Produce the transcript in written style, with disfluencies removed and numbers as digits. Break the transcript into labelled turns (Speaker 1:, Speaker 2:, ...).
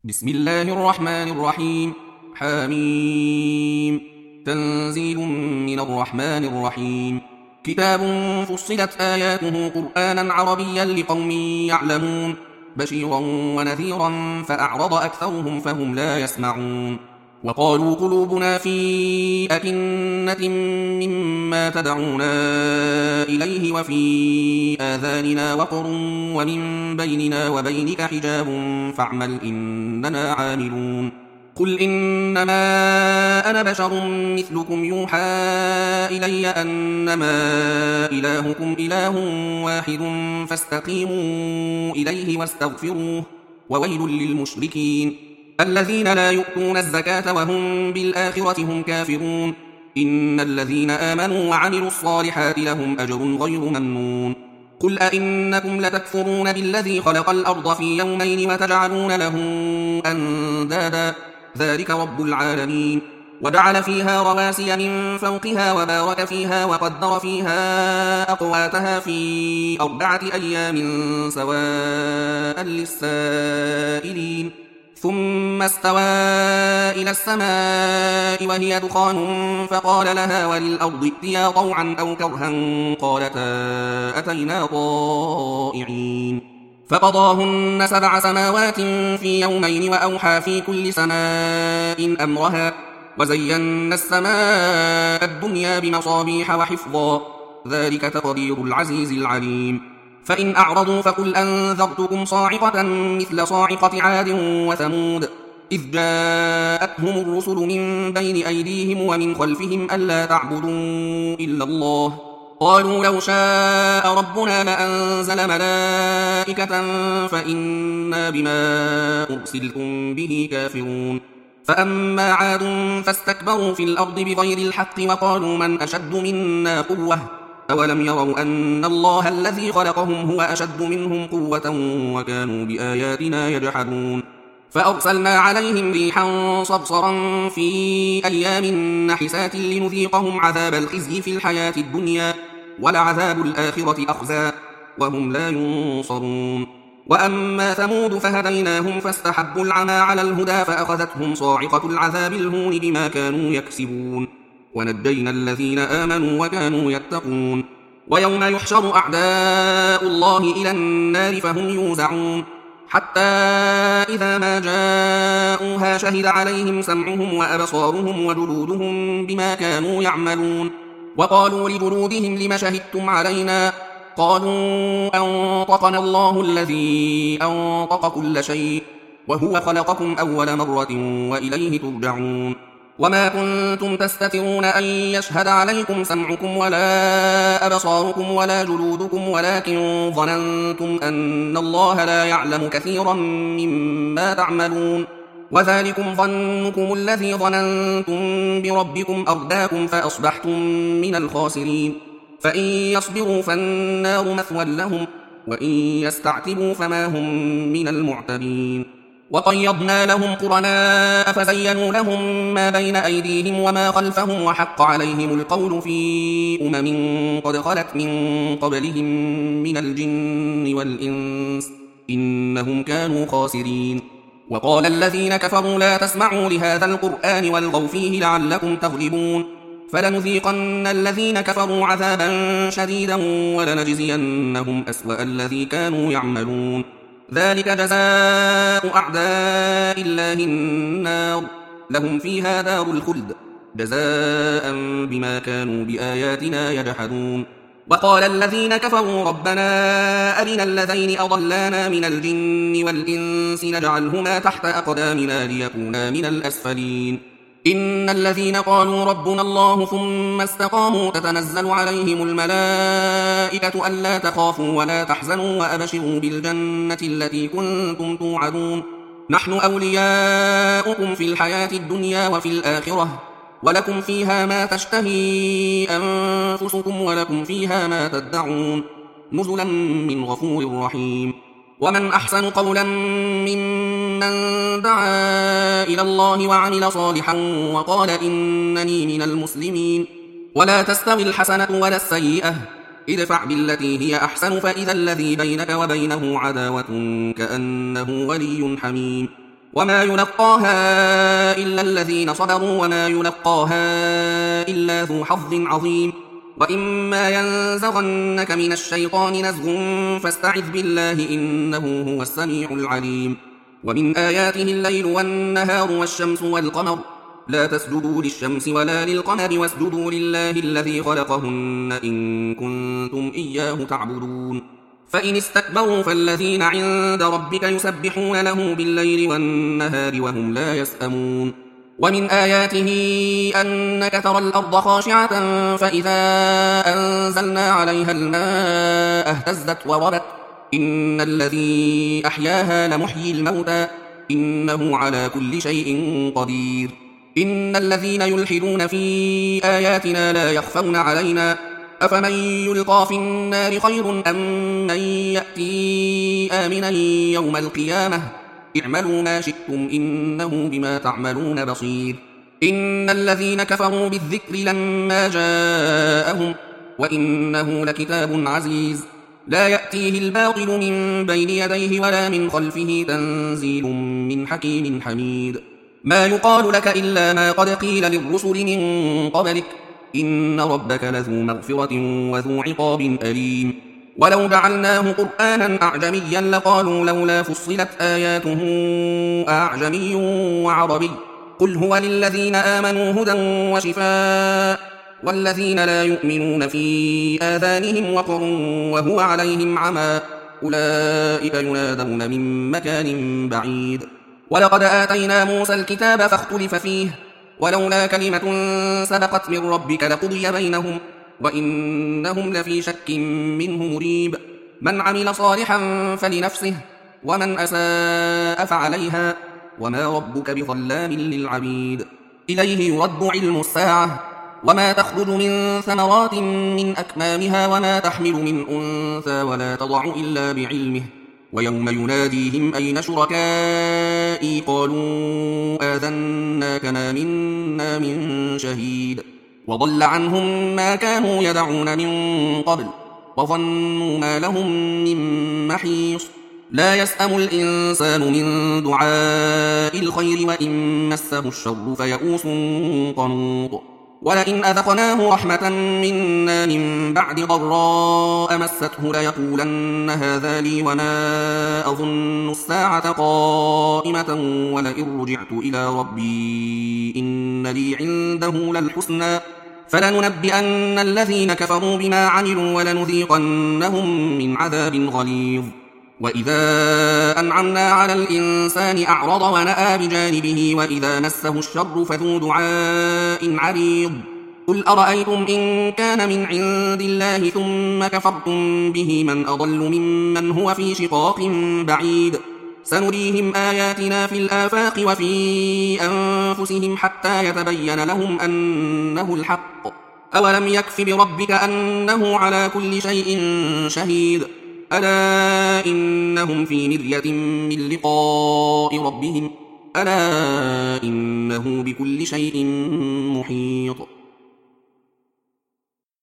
Speaker 1: بسم الله الرحمن الرحيم. حميم. تنزيل من الرحمن الرحيم. كتاب فصلت آياته قرآنا عربيا لقوم يعلمون بشيرا ونذيرا فأعرض أكثرهم فهم لا يسمعون. وقالوا قلوبنا في أكنة مما تدعونا إليه وفي آذاننا وقر ومن بيننا وبينك حجاب فاعمل إننا عاملون. قل إنما أنا بشر مثلكم يوحى إلي أنما إلهكم إله واحد فاستقيموا إليه واستغفروه وويل للمشركين الذين لا يؤتون الزكاة وهم بالآخرة هم كافرون. إن الذين آمنوا وعملوا الصالحات لهم أجر غير ممنون. قل أئنكم لتكفرون بالذي خلق الأرض في يومين وتجعلون له أندادا ذلك رب العالمين. وجعل فيها رواسي من فوقها وبارك فيها وقدر فيها أقواتها في 4 أيام سواء للسائلين. ثم استوى إلى السماء وهي دخان فقال لها وللأرض ائتيا طوعا أو كرها قالتا أتينا طائعين. فقضاهن 7 سماوات في يومين وأوحى في كل سماء أمرها وزينا السماء الدنيا بمصابيح وحفظا ذلك تقدير العزيز العليم. فإن أعرضوا فقل أنذرتكم صاعقة مثل صاعقة عاد وثمود إذ جاءتهم الرسل من بين أيديهم ومن خلفهم ألا تعبدوا إلا الله قالوا لو شاء ربنا لأنزل ملائكة فإنا بما أرسلتم به كافرون. فأما عاد فاستكبروا في الأرض بغير الحق وقالوا من أشد منا قوة أولم يروا أن الله الذي خلقهم هو أشد منهم قوة وكانوا بآياتنا يجحدون. فأرسلنا عليهم ريحا صرصرا في أيام نحسات لنذيقهم عذاب الخزي في الحياة الدنيا ولعذاب الآخرة أخزى وهم لا ينصرون. وأما ثمود فهديناهم فاستحبوا العمى على الهدى فأخذتهم صاعقة العذاب الهون بما كانوا يكسبون ونجينا الذين آمنوا وكانوا يتقون. ويوم يحشر أعداء الله إلى النار فهم يوزعون حتى إذا ما جاءوها شهد عليهم سمعهم وأبصارهم وجلودهم بما كانوا يعملون. وقالوا لجلودهم لم شهدتم علينا قالوا أنطقنا الله الذي أنطق كل شيء وهو خلقكم أول مرة وإليه ترجعون. وما كنتم تستترون أن يشهد عليكم سمعكم ولا أبصاركم ولا جلودكم ولكن ظننتم أن الله لا يعلم كثيرا مما تعملون وذلكم ظنكم الذي ظننتم بربكم أرداكم فأصبحتم من الخاسرين. فإن يصبروا فالنار مثوى لهم وإن يستعتبوا فما هم من المعتبين. وقيضنا لهم قرناء فزينوا لهم ما بين أيديهم وما خلفهم وحق عليهم القول في قد خلت من قبلهم من الجن والإنس إنهم كانوا خاسرين. وقال الذين كفروا لا تسمعوا لهذا القرآن والغوا فيه لعلكم تغلبون. فلنذيقن الذين كفروا عذابا شديدا ولنجزينهم أسوأ الذي كانوا يعملون. ذلك جزاء أعداء الله النار لهم فيها دار الخلد جزاء بما كانوا بآياتنا يجحدون. وقال الذين كفروا ربنا أرنا الذين أضلانا من الجن والإنس نجعلهما تحت أقدامنا ليكونا من الأسفلين. إن الذين قالوا ربنا الله ثم استقاموا تتنزل عليهم الملائكة ألا تخافوا ولا تحزنوا وأبشروا بالجنة التي كنتم توعدون نحن أولياؤكم في الحياة الدنيا وفي الآخرة ولكم فيها ما تشتهي أنفسكم ولكم فيها ما تدعون نزلا من غفور رحيم. ومن أحسن قولا ممن دعا إلى الله وعمل صالحا وقال إنني من المسلمين. ولا تستوي الحسنة ولا السيئة ادفع بالتي هي أحسن فإذا الذي بينك وبينه عداوة كأنه ولي حميم. وما يلقاها إلا الذين صبروا وما يلقاها إلا ذو حظ عظيم. وإما ينزغنك من الشيطان نزغ فاستعذ بالله إنه هو السميع العليم. ومن آياته الليل والنهار والشمس والقمر لا تسجدوا للشمس ولا للقمر واسجدوا لله الذي خلقهن إن كنتم إياه تعبدون. فإن استكبروا فالذين عند ربك يسبحون له بالليل والنهار وهم لا يسأمون. ومن آياته أنك ترى الأرض خاشعة فإذا أنزلنا عليها الماء اهتزت وربت إن الذي أحياها لمحيي الموتى إنه على كل شيء قدير. إن الذين يلحدون في آياتنا لا يخفون علينا أفمن يلقى في النار خير أم من يأتي آمنا يوم القيامة اعملوا ما شئتم إنه بما تعملون بصير. إن الذين كفروا بالذكر لما جاءهم وإنه لكتاب عزيز لا يأتيه الباطل من بين يديه ولا من خلفه تنزيل من حكيم حميد. ما يقال لك إلا ما قد قيل للرسل من قبلك إن ربك لذو مغفرة وذو عقاب أليم. ولو جعلناه قرآنا أعجميا لقالوا لولا فصلت آياته أعجمي وعربي قل هو للذين آمنوا هدى وشفاء والذين لا يؤمنون في آذانهم وقر وهو عليهم عمى أولئك ينادون من مكان بعيد. ولقد آتينا موسى الكتاب فاختلف فيه ولولا كلمة سبقت من ربك لقضي بينهم وإنهم لفي شك منه مريب. من عمل صالحا فلنفسه ومن أساء فعليها وما ربك بظلام للعبيد. إليه يرد علم الساعة وما تخرج من ثمرات من أكمامها وما تحمل من أنثى ولا تضع إلا بعلمه ويوم يناديهم أين شركائي قالوا آذناك ما منا من شهيد وضل عنهم ما كانوا يدعون من قبل وظنوا ما لهم من محيص. لا يسأم الإنسان من دعاء الخير وإن مسه الشر فيئوس قنوط. ولئن أذقناه رحمة منا من بعد ضراء مسته ليقولن هذا لي وما أظن الساعة قائمة ولئن رجعت إلى ربي إن لي عنده للحسنى فلننبئن الذين كفروا بما عملوا ولنذيقنهم من عذاب غليظ. وإذا أنعمنا على الإنسان أعرض ونأى بجانبه وإذا مسه الشر فذو دعاء عريض. قل أرأيتم إن كان من عند الله ثم كفرتم به من أضل ممن هو في شقاق بعيد. سنريهم آياتنا في الآفاق وفي أنفسهم حتى يتبين لهم أنه الحق. أولم يكف بربك أنه على كل شيء شهيد. ألا إنهم في مرية من لقاء ربهم ألا إنه بكل شيء محيط.